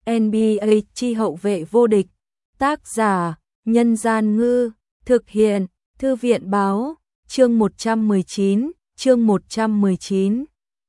NBA chi hậu vệ vô địch. Tác giả: Nhân Gian Ngư. Thực hiện: Thư viện Báo. Chương 119. Chương 119.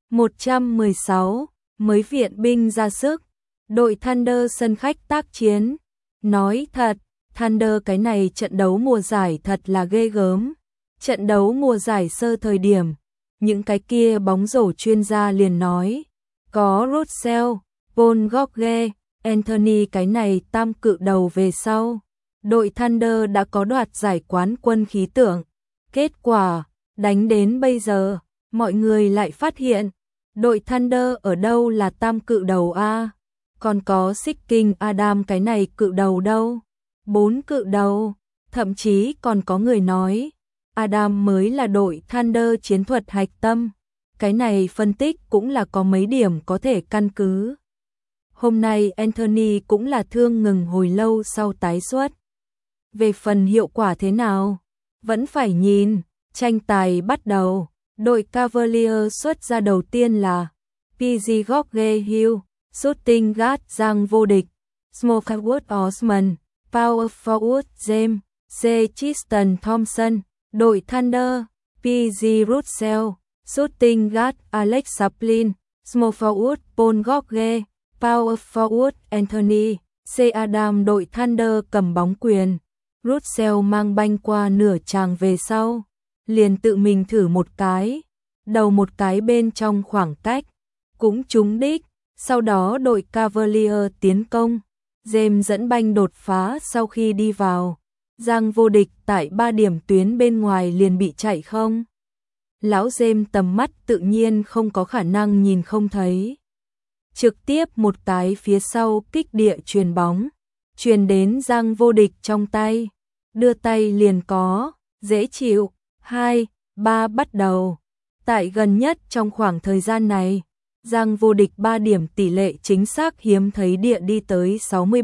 116. Mới viện binh ra sức. Đội Thunder sân khách tác chiến. Nói thật, Thunder cái này trận đấu mùa giải thật là ghê gớm. Trận đấu mùa giải sơ thời điểm, những cái kia bóng rổ chuyên gia liền nói, có Russell, Paul George, Anthony cái này tam cự đầu về sau. Đội Thunder đã có đoạt giải quán quân khí tượng. Kết quả, đánh đến bây giờ, mọi người lại phát hiện, đội Thunder ở đâu là tam cự đầu a? Còn có Sicking Adam cái này cự đầu đâu? 4 cự đầu, thậm chí còn có người nói, Adam mới là đội Thunder chiến thuật hạch tâm. Cái này phân tích cũng là có mấy điểm có thể căn cứ. Hôm nay Anthony cũng là thương ngừng hồi lâu sau tái xuất. Về phần hiệu quả thế nào, vẫn phải nhìn. Tranh tài bắt đầu, đội Cavaliers xuất ra đầu tiên là PG George Hill, shooting guard giang vô địch, Smokewood Osman, power forward James C. Tristan Thompson. Đội Thunder, PG Russell, shooting guard Alex Saplin, small forward Paul George, power forward Anthony C. Adam. Đội Thunder cầm bóng quyền, Russell mang banh qua nửa tràng về sau, liền tự mình thử một cái, đầu một cái bên trong khoảng cách, cũng trúng đích. Sau đó đội Cavalier tiến công, James dẫn banh đột phá sau khi đi vào. Giang vô địch tại 3 điểm tuyến bên ngoài liền bị chạy không. Lão James tầm mắt tự nhiên không có khả năng nhìn không thấy. Trực tiếp một cái phía sau kích địa truyền bóng, truyền đến Giang vô địch trong tay. Đưa tay liền có, dễ chịu, 2, 3 bắt đầu. Tại gần nhất trong khoảng thời gian này, Giang vô địch 3 điểm tỷ lệ chính xác hiếm thấy địa đi tới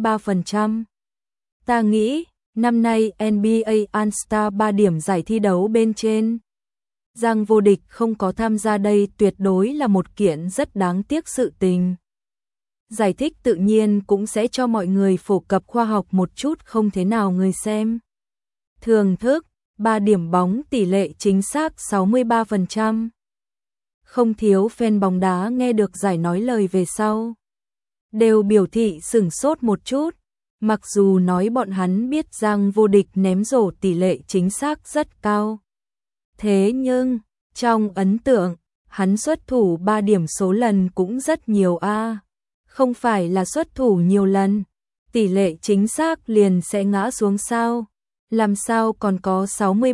63%. Ta nghĩ, năm nay NBA All-Star 3 điểm giải thi đấu bên trên, Giang vô địch không có tham gia đây tuyệt đối là một kiện rất đáng tiếc sự tình. Giải thích tự nhiên cũng sẽ cho mọi người phổ cập khoa học một chút không thế nào người xem. Thưởng thức, 3 điểm bóng tỷ lệ chính xác 63%. Không thiếu fan bóng đá nghe được giải nói lời về sau, đều biểu thị sửng sốt một chút. Mặc dù nói bọn hắn biết Giang vô địch ném rổ tỷ lệ chính xác rất cao. Thế nhưng, trong ấn tượng, hắn xuất thủ 3 điểm số lần cũng rất nhiều a. Không phải là xuất thủ nhiều lần, tỷ lệ chính xác liền sẽ ngã xuống sao? Làm sao còn có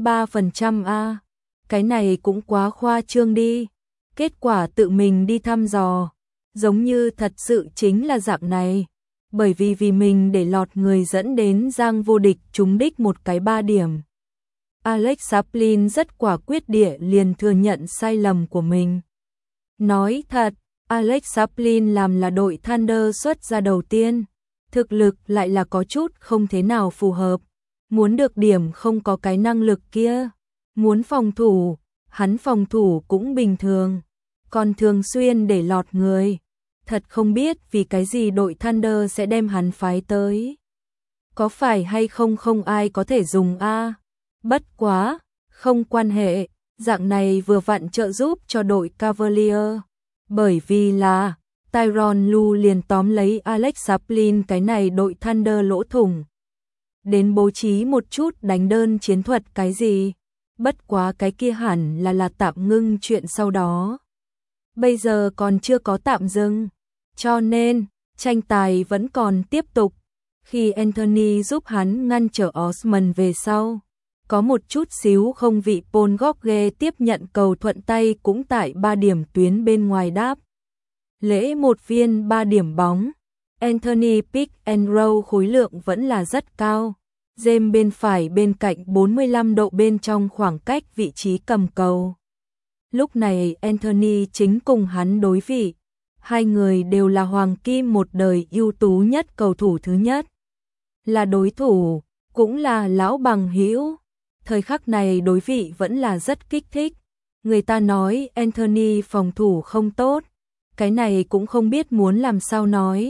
63% a? Cái này cũng quá khoa trương đi. Kết quả tự mình đi thăm dò, giống như thật sự chính là dạng này. Bởi vì mình để lọt người dẫn đến Giang vô địch trúng đích một cái 3 điểm. Alex Saplin rất quả quyết địa liền thừa nhận sai lầm của mình. Nói thật, Alex Saplin làm là đội Thunder xuất ra đầu tiên, thực lực lại là có chút không thế nào phù hợp. Muốn được điểm không có cái năng lực kia. Muốn phòng thủ, hắn phòng thủ cũng bình thường, còn thường xuyên để lọt người. Thật không biết vì cái gì đội Thunder sẽ đem hắn phái tới. Có phải hay không không ai có thể dùng a? Bất quá, không quan hệ, dạng này vừa vặn trợ giúp cho đội Cavalier. Bởi vì là, Tyronn Lue liền tóm lấy Alex Saplin cái này đội Thunder lỗ thủng. Đến bố trí một chút đánh đơn chiến thuật cái gì. Bất quá cái kia hẳn là tạm ngưng chuyện sau đó. Bây giờ còn chưa có tạm dừng. Cho nên, tranh tài vẫn còn tiếp tục. Khi Anthony giúp hắn ngăn trở Osman về sau, có một chút xíu không vị Paul George tiếp nhận cầu thuận tay cũng tại 3 điểm tuyến bên ngoài đáp. Lễ một viên 3 điểm bóng. Anthony pick and roll khối lượng vẫn là rất cao. James bên phải bên cạnh 45 độ bên trong khoảng cách vị trí cầm cầu. Lúc này Anthony chính cùng hắn đối vị. Hai người đều là hoàng kim một đời ưu tú nhất cầu thủ thứ nhất. Là đối thủ, cũng là lão bằng hữu. Thời khắc này đối vị vẫn là rất kích thích. Người ta nói Anthony phòng thủ không tốt. Cái này cũng không biết muốn làm sao nói.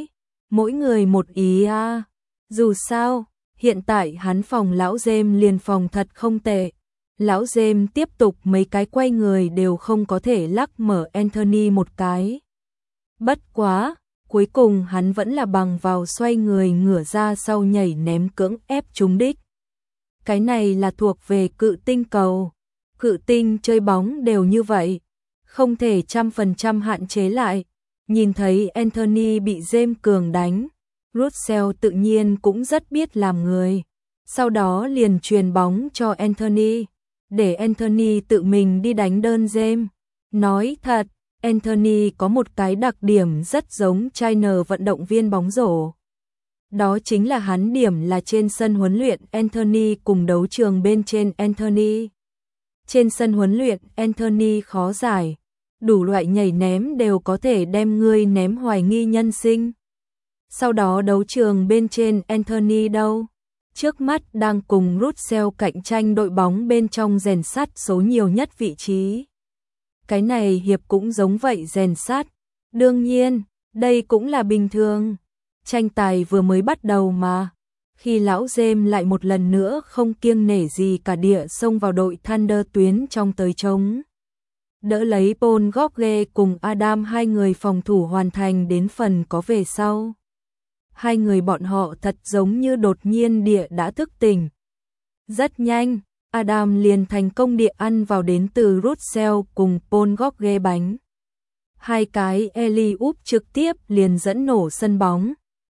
mỗi người một ý à. Dù sao, hiện tại hắn phòng lão James liền phòng thật không tệ. Lão James tiếp tục mấy cái quay người đều không có thể lắc mở Anthony một cái. Bất quá, cuối cùng hắn vẫn là bằng vào xoay người ngửa ra sau nhảy ném cưỡng ép trúng đích. Cái này là thuộc về cự tinh cầu. Cự tinh chơi bóng đều như vậy, không thể 100% hạn chế lại. Nhìn thấy Anthony bị James cường đánh, Russell tự nhiên cũng rất biết làm người. Sau đó liền truyền bóng cho Anthony, để Anthony tự mình đi đánh đơn James. Nói thật, Anthony có một cái đặc điểm rất giống China vận động viên bóng rổ. Đó chính là hắn điểm là trên sân huấn luyện Anthony cùng đấu trường bên trên Anthony. Trên sân huấn luyện Anthony khó giải, đủ loại nhảy ném đều có thể đem ngươi ném hoài nghi nhân sinh. Sau đó đấu trường bên trên Anthony đâu? Trước mắt đang cùng Russell cạnh tranh đội bóng bên trong rèn sắt số nhiều nhất vị trí. Cái này hiệp cũng giống vậy rèn sắt. Đương nhiên, đây cũng là bình thường. Tranh tài vừa mới bắt đầu mà. Khi lão James lại một lần nữa không kiêng nể gì cả địa xông vào đội Thunder tuyến trong tới trống. Đỡ lấy Paul George cùng Adam, hai người phòng thủ hoàn thành đến phần có về sau. Hai người bọn họ thật giống như đột nhiên địa đã thức tỉnh. Rất nhanh, Adam liền thành công địa ăn vào đến từ Russell cùng Paul George bánh. Hai cái alley-oop trực tiếp liền dẫn nổ sân bóng.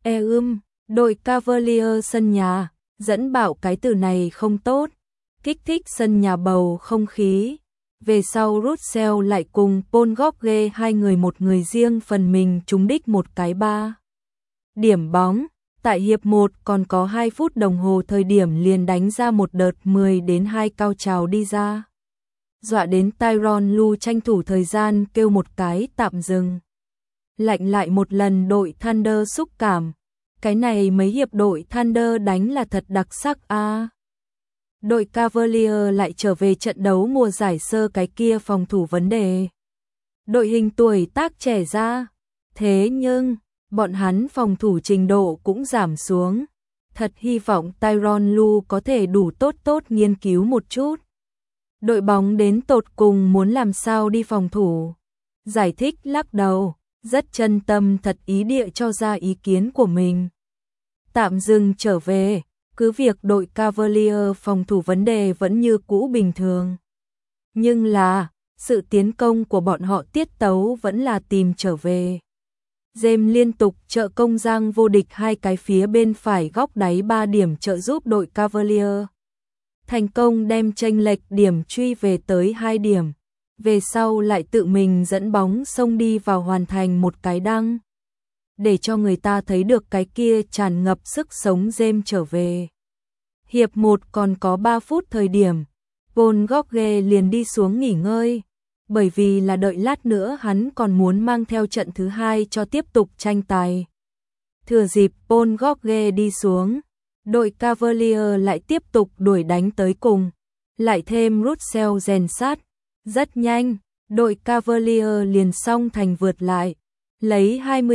Đội Cavalier sân nhà, dẫn bảo cái từ này không tốt, kích thích sân nhà bầu không khí. Về sau Russell lại cùng Paul George hai người một người riêng phần mình trúng đích một cái 3 điểm bóng. Tại hiệp 1 còn có 2 phút đồng hồ thời điểm liền đánh ra một đợt 10-2 cao trào đi ra. Dọa đến Tyronn Lue tranh thủ thời gian kêu một cái tạm dừng. Lạnh lại một lần đội Thunder xúc cảm. Cái này mấy hiệp đội Thunder đánh là thật đặc sắc a. Đội Cavalier lại trở về trận đấu mùa giải sơ cái kia phòng thủ vấn đề. Đội hình tuổi tác trẻ ra. Thế nhưng, bọn hắn phòng thủ trình độ cũng giảm xuống. Thật hy vọng Tyronn Lue có thể đủ tốt nghiên cứu một chút. Đội bóng đến tột cùng muốn làm sao đi phòng thủ. Giải thích lắc đầu, rất chân tâm thật ý địa cho ra ý kiến của mình. Tạm dừng trở về, cứ việc đội Cavalier phòng thủ vấn đề vẫn như cũ bình thường. Nhưng là, sự tiến công của bọn họ tiết tấu vẫn là tìm trở về. James liên tục trợ công giang vô địch hai cái phía bên phải góc đáy 3 điểm trợ giúp đội Cavalier. Thành công đem chênh lệch điểm truy về tới 2 điểm. Về sau lại tự mình dẫn bóng xông đi vào hoàn thành một cái đăng. Để cho người ta thấy được cái kia tràn ngập sức sống James trở về. Hiệp 1 còn có 3 phút thời điểm, Paul George liền đi xuống nghỉ ngơi, bởi vì là đợi lát nữa hắn còn muốn mang theo trận thứ 2 cho tiếp tục tranh tài. Thừa dịp Paul George đi xuống, đội Cavalier lại tiếp tục đuổi đánh tới cùng, lại thêm Russell rèn sát. Rất nhanh, đội Cavalier liền song thành vượt lại, lấy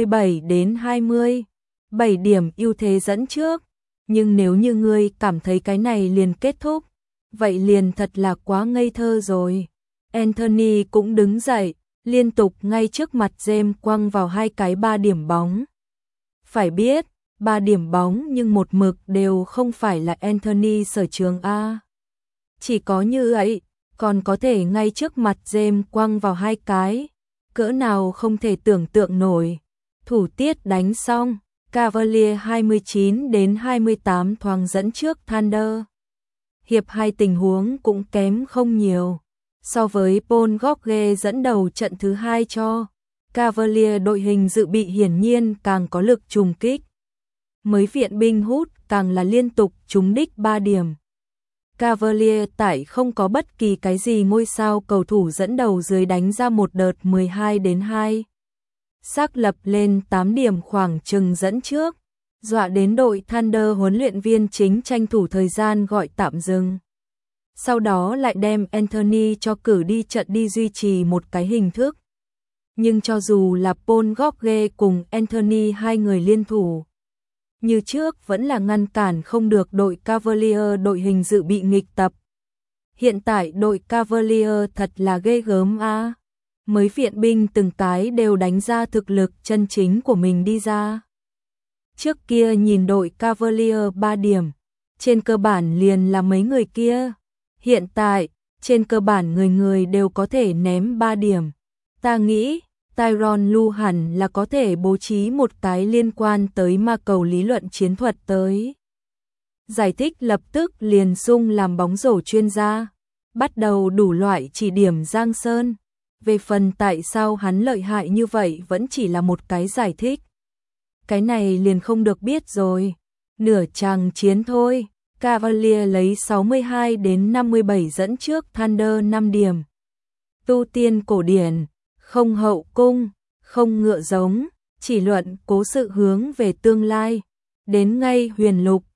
27-20, 7 điểm ưu thế dẫn trước. Nhưng nếu như ngươi cảm thấy cái này liền kết thúc, vậy liền thật là quá ngây thơ rồi. Anthony cũng đứng dậy, liên tục ngay trước mặt James quăng vào 2 cái 3 điểm bóng. Phải biết, 3 điểm bóng nhưng một mực đều không phải là Anthony sở trường A. Chỉ có như vậy, còn có thể ngay trước mặt James quăng vào 2 cái. Cỡ nào không thể tưởng tượng nổi. Thủ tiết đánh xong, Cavalier 29-28 thoáng dẫn trước Thunder. Hiệp 2 tình huống cũng kém không nhiều. So với Paul George dẫn đầu trận thứ 2 cho Cavalier, đội hình dự bị hiển nhiên càng có lực trùng kích. Mới viện binh hút càng là liên tục trúng đích 3 điểm. Cavalier tại không có bất kỳ cái gì ngôi sao cầu thủ dẫn đầu dưới đánh ra một đợt 12-2. Xác lập lên 8 điểm khoảng chừng dẫn trước, dọa đến đội Thunder huấn luyện viên chính tranh thủ thời gian gọi tạm dừng. Sau đó lại đem Anthony cho cử đi trận đi duy trì một cái hình thức. Nhưng cho dù là Paul Gauguin cùng Anthony hai người liên thủ như trước vẫn là ngăn cản không được đội Cavalier đội hình dự bị nghịch tập. Hiện tại đội Cavalier thật là ghê gớm a. Mấy viện binh từng cái đều đánh ra thực lực chân chính của mình đi ra. Trước kia nhìn đội Cavalier 3 điểm, trên cơ bản liền là mấy người kia. Hiện tại, trên cơ bản người người đều có thể ném 3 điểm. Ta nghĩ, Tyronn Lue hẳn là có thể bố trí một cái liên quan tới ma cầu lý luận chiến thuật tới. Giải thích lập tức liền sung làm bóng rổ chuyên gia, bắt đầu đủ loại chỉ điểm Giang Sơn. Về phần tại sao hắn lợi hại như vậy vẫn chỉ là một cái giải thích. Cái này liền không được biết rồi. Nửa chàng chiến thôi, Cavalier lấy 62 đến 57 dẫn trước Thunder 5 điểm. Tu tiên cổ điển, không hậu cung, không ngựa giống, chỉ luận cố sự hướng về tương lai. Đến ngay huyền lục,